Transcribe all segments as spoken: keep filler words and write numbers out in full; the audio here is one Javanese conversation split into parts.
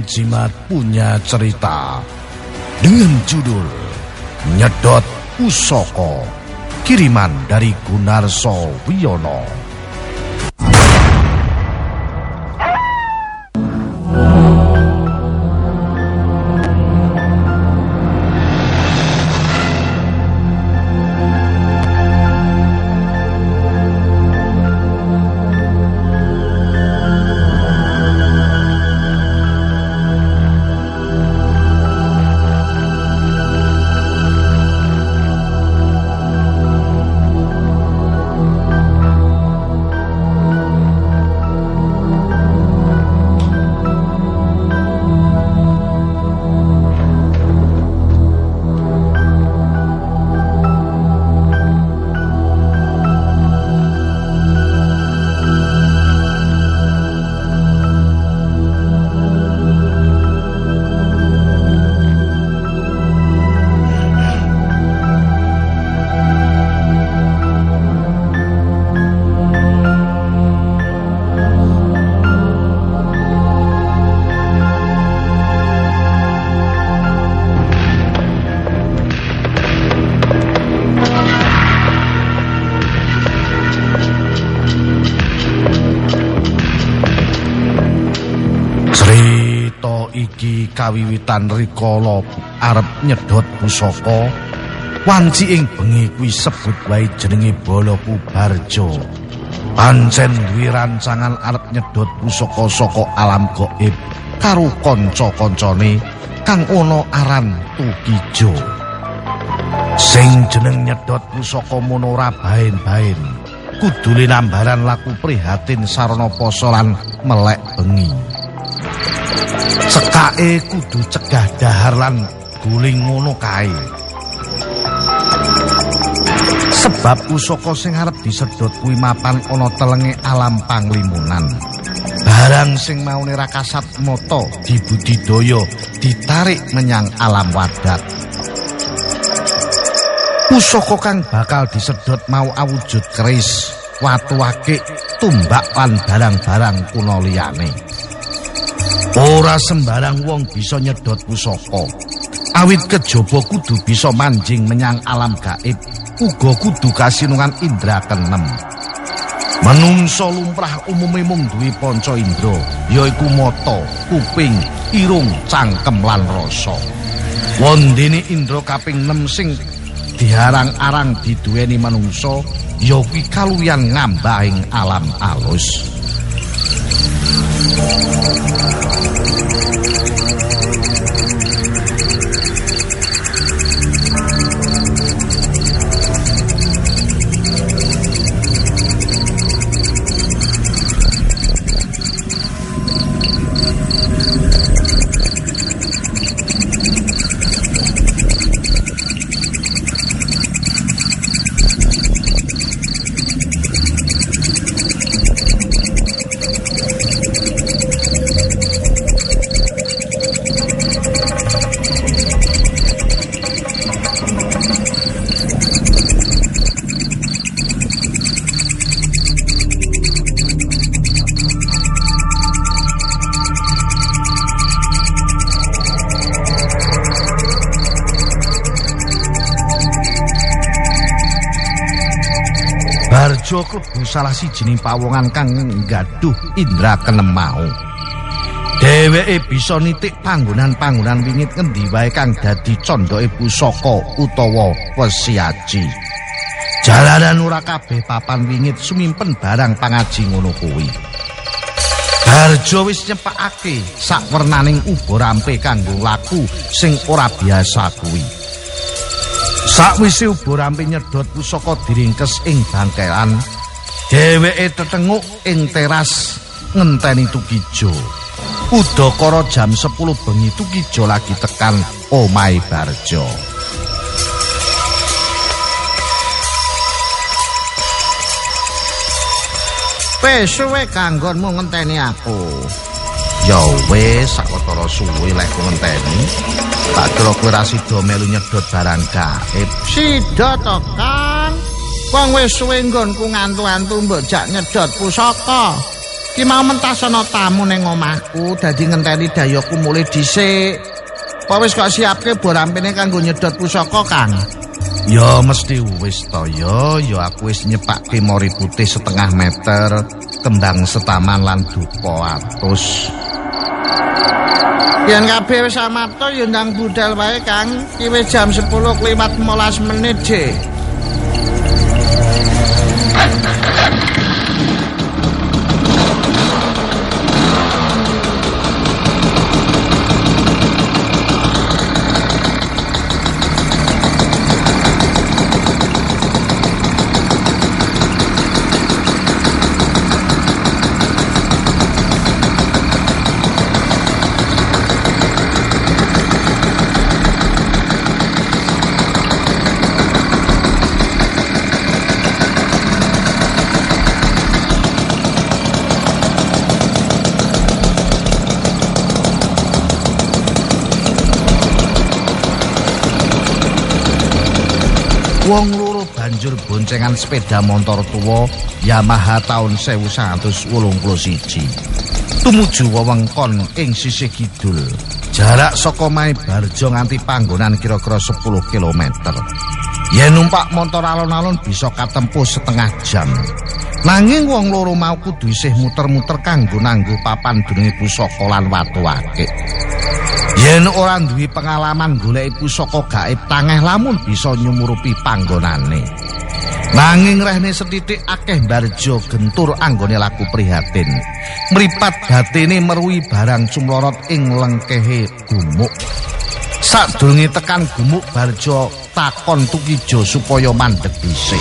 Jimat punya cerita dengan judul Nyedot Pusaka, kiriman dari Gunarso Wiono. Iki kawiwitan rikala arep nyedot pusaka, wanci ing bengi kuwi sebut wae jenenge Balaku Barjo. Pancen duwe rancangan arep nyedot pusaka saka alam gaib karo kanca-kancane kang ana aran Tukijo. Sing jeneng nyedot pusaka mono ora baen-baen, kudu linambaran laku prihatin sarana poso lan melek bengi. Cekake kudu cegah dahar lan guling ngono kae. Sebab pusaka sing arep disedot kuwi mapan ana telenge alam panglimunan. Barang sing maune ra kasat mata dibudidaya ditarik menyang alam wadat. Pusaka kang bakal disedot mau awujud keris, watu akik, tumbak lan barang-barang kuna liyane. Ora sembarang wong bisa nyedot pusaka. Awit kejaba kudu bisa manjing menyang alam gaib, uga kudu kasinungan indra keenem. Manungsa lumrah umume mung duwe panca indra, yaiku mata, kuping, irung, cangkem lan rasa. Wondene indra kaping enam sing diarang-arang diduweni manungsa, ya kuwi kaluwihan ngambahing alam alus. Barjo klebu salah sijining pawongan kang nggaduh indra keenem mau. Dheweke bisa nitik panggonan-panggonan wingit ngendi wae kang dadi condoke pusaka utawa wesiaji. Jalanan ora kabeh papan wingit sumimpen barang pangaji ngono kuwi. Barjo wis nyepakake sakwernaning uba-rampe kanggo laku sing ora biasa kuwi. Sakwise uba-rampe nyedot pusaka diringkes ing bangkelan, dheweke tetenguk ing teras ngenteni Tukijo. Udakara jam sepuluh bengi Tukijo lagi tekan omahe Barjo. Wis suwe kanggonmu ngenteni aku. Ya wis sawetara suwe lek ngenteni. Tak kira kowe ra sida melu nyedot barang gaib. Sida to, Kang. Wong wis suwe nggonku ngantu-antu mbok jak nyedot pusaka. Ki mau mentas ana tamu ning omahku dadi ngenteni dayoku mulih dhisik. Apa wis kok siapke borampene kanggo nyedot pusaka, Kang? Ya mesti wis to ya, ya aku wis nyepakke mori putih setengah meter, kembang setaman lan dupa atus. Yen kabeh wis amarta ya ndang budal wae, Kang. Ki wis jam sepuluh lewat lima belas menit, Dik. Wong loro banjur boncengan sepeda motor tuwa Yamaha tahun seribu sembilan ratus wolung puluh siji. Tumuju wewengkon ing sisih kidul. Jarak saka Mae Barjo nganti panggonan kira-kira sepuluh kilometer. Yen numpak motor alon-alon bisa katempuh setengah jam. Nanging wong loro mau kudu isih muter-muter kanggo nanggo papan dununge pusaka lan watu akeh. Yen ora duwe pengalaman goleki pusaka gaib tangeh lamun bisa nyumurupi panggonane. Nanging rehne setitik akeh Barjo gentur anggone laku prihatin. Mripat batine meruhi barang cumlorot ing lengkehe gumuk. Sadurunge tekan gumuk Barjo takon Tukijo supaya mandeg dhisik.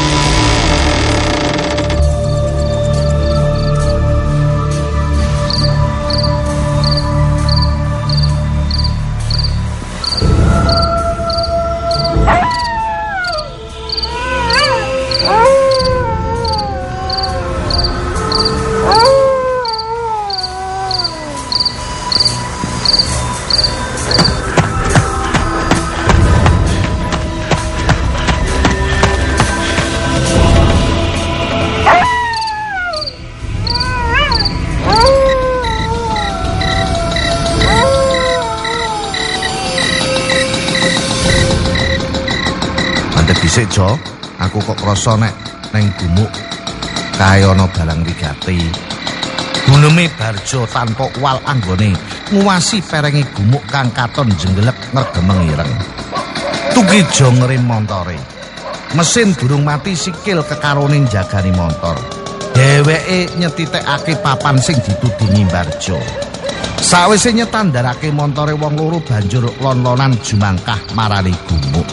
Dhisik Jo, aku kok krasa nek ning gumuk kaya ana balang wigati. Guneme Barjo tanpa uwal anggone nguwasi perenge gumuk kang katon jenggelek ngregemeng ireng. Tukijo ngerem montore. Mesin durung mati sikil kekarone njagani motor. Dheweke nyetitekake papan sing ditudingi Barjo. Sawise nyetandarake montore wong loro banjur lon-lonan jumangkah marani gumuk.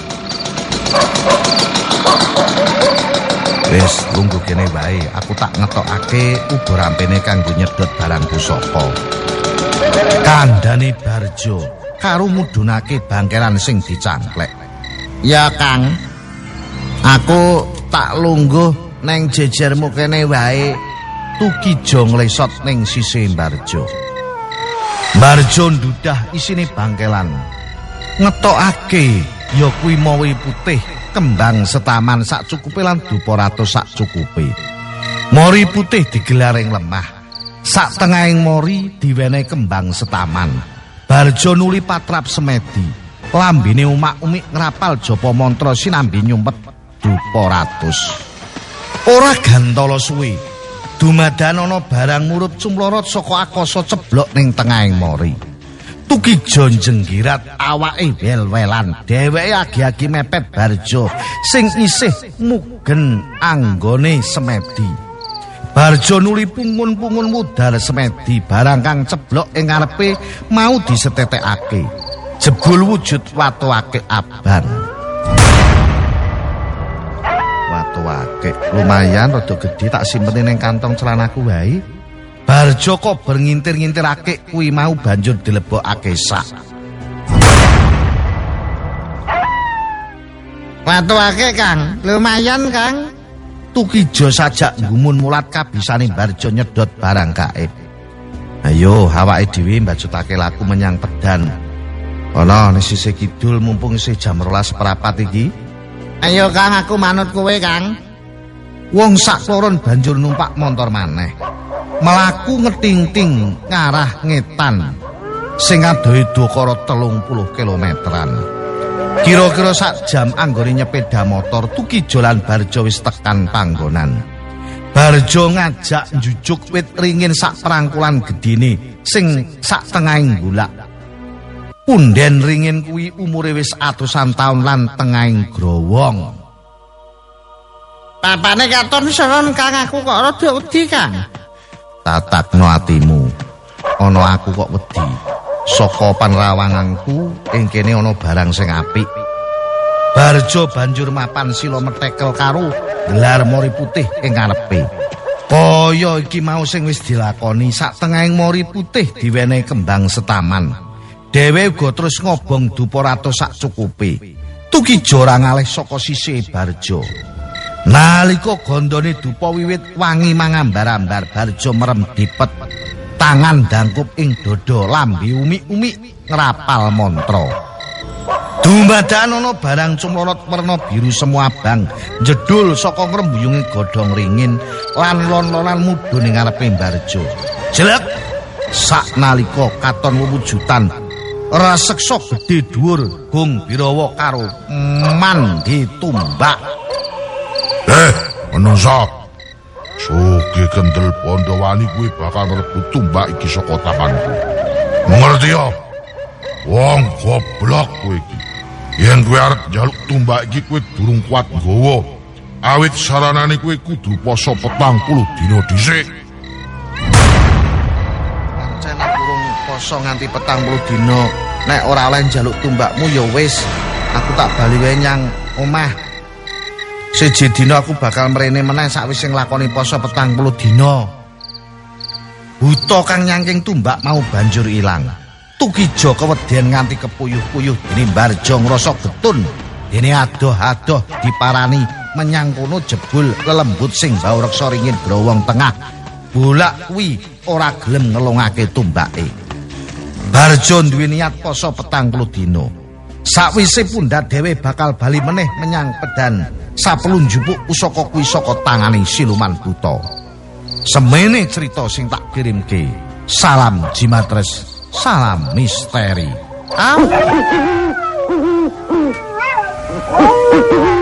Wis lungguh kene wae, aku tak ngetokake ubur rampene kanggo nyedot barang pusaka. Kandhane Barjo karo mudhunake bangkeran sing dicangklek. Ya Kang, aku tak lungguh neng jejermu kene wae. Tukijo nglesot ning sisih Barjo. Barjo ndudah isine bangkelan. Ngetokake ya kuwi mawi putih, kembang setaman sak cukupe lan dupa ratus sak cukupe. Mori putih digelaring lemah. Sak tengahing mori diwenehi kembang setaman. Barjo nuli patrap semedi. Lambene umak-umik ngrapal japa mantra sinambi nyumpet dupa ratus. Ora gantala suwe. Dumadan ana barang murup cumlorot saka akasa ceblok ning tengahing mori. Tukijo jenggirat awake wel-welan. Dheweke agi-agi mepet Barjo sing isih mugen anggone semedi. Barjo nuli pungun-pungun mudhar semedi barang kang ceblok ing ngarepe mau disetetekake. Jebul wujud watu akeh aban. Watu akeh lumayan rada gedhe tak simpen ning kantong celanaku wae. Barjo kok berngintir-ngintir akeh kuwi mau banjur dilebokake sak. Watu akeh Kang, lumayan Kang. Tukijo sajak ngumun mulat kabisane Barjo nyedot barang gaib. Ayo awake dhewe mbajutake laku menyang Pedan. Ana ning sisih kidul mumpung isih jam rolas seprapat iki. Ayo Kang, aku manut kowe Kang. Wong sakloron banjur numpak motor maneh. melaku ngeting-ting ngarah ngetan sing adohe dokara telung puluh kilometeran. Kira-kira sak jam anggone nyepeda motor Tukijo lan Barjo wis tekan panggonan. Barjo ngajak njujuk wit ringin sak perangkulan gedine sing sak tengahing gulak. Punden ringin kuwi umure wis atusan taun lan tengahing growong. Papane katon seron Kang aku kok rada wedi Kang. Tatakno atimu. Ana aku kok wedi. Saka panrawanganku ing kene ana barang sing apik. Barjo banjur mapan sila metekel karo gelar mori putih ing ngarepe. Kaya iki mau sing wis dilakoni sak tengahing mori putih diwenehi kembang setaman. Dhewe uga terus ngobong dupa ratus sak cukupe. Tukijo ora ngalih saka sisih Barjo. Nalika gondone dupa wiwit wangi mangambar-ambar Barjo merem dipet. Tangan dangkup ing dodo lambe umi-umi ngrapal mantra. Dumadakan ana barang cumlorot werna biru semu abang jedul saka ngrembuyunge godhong ringin lan lon-lonan mudhun ing ngarepe Barjo. Jelek saknalika katon wewujudan raseksa gedhe dhuwur Gung Birawa karo mandi tumbak. Eh, menungsa. Soge kendel Pondowani kuwi bakal rebut tumbak iki saka tanganku. Ngerti ya? Wong goblok kowe iki. Yen kowe arep njaluk tumbak iki kowe durung kuat nggawa. Awit saranane kowe kudu poso petang puluh dina dhisik. Pancen durung poso nganti petang puluh dina. Nek ora oleh njaluk tumbakmu ya wis, aku tak bali wae nyang omah. Siji dina aku bakal mrene meneh sakwise nglakoni poso petang puluh dina. Buta kang nyangking tumbak mau banjur ilang. Tukijo keweden nganti kepuyuh-puyuh dene Barjo ngrasa getun. Dene adoh-adoh diparani menyang kono jebul lelembut sing bau reksa ringin growong tengah. Bolak kuwi ora gelem ngelongake tumbake. Barjo duwe niat poso petang puluh dina. Sakwise pundhat dhewe bakal bali meneh menyang Pedan sapelun jupuk pusaka kuwi saka tangane siluman buta. Semene cerita sing tak kirimke. Salam Jimatres, salam misteri. Ah.